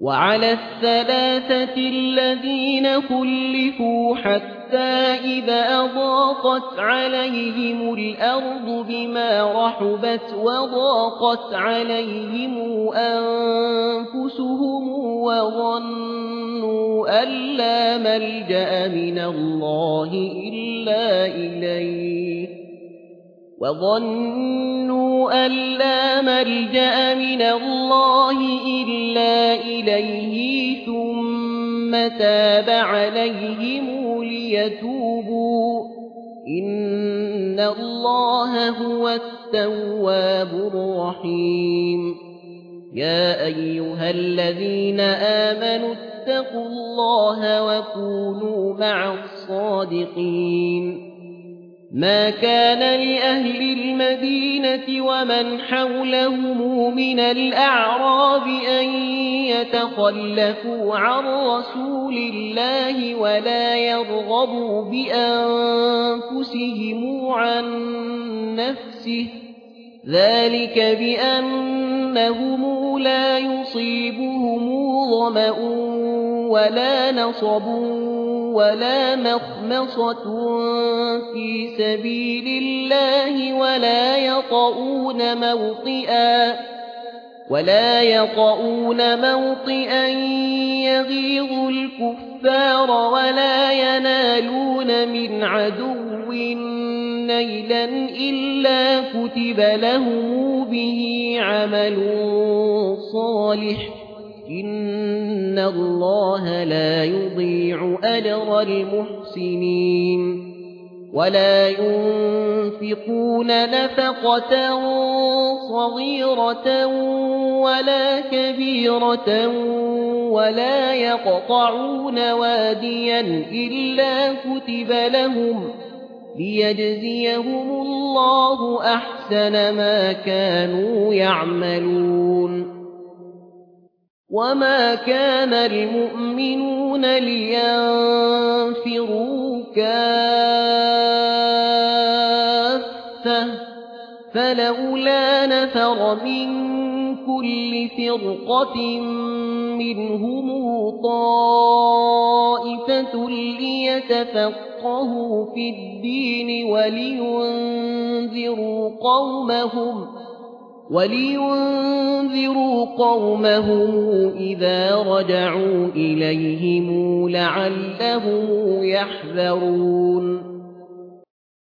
وعلى الثلاثة الذين خلفوا حتى إذا أضاقت عليهم الأرض بما رحبت وضاقت عليهم أنفسهم وظنوا أن لا ملجأ من الله إلا إليه ثم تاب عليهم ليتوبوا إن الله هو التواب الرحيم يا أيها الذين آمنوا اتقوا الله وكونوا مع الصادقين ما كان لأهل المدينة ومن حولهم من الأعراب أن يتخلفوا عن رسول الله ولا يرغبوا بأنفسهم عن نفسه ذلك بأنهم لا يصيبهم ظمأ ولا نصب ولا مخمصة في سبيل الله ولا يطؤون موطئا يغيظ الكفار ولا ينالون من عدو نيلا إلا كتب لهم به عمل صالح إن الله لا يضيع أجر المحسنين ولا ينفقون نفقة صغيرة ولا كبيرة ولا يقطعون واديا إلا كتب لهم ليجزيهم الله أحسن ما كانوا يعملون وما كان المؤمنون لينفروا كافة فلولا نفر من كل فرقة منهم طائفة ليتفقهوا في الدين ولينذروا قومهم إذا رجعوا إليهم لعلهم يحذرون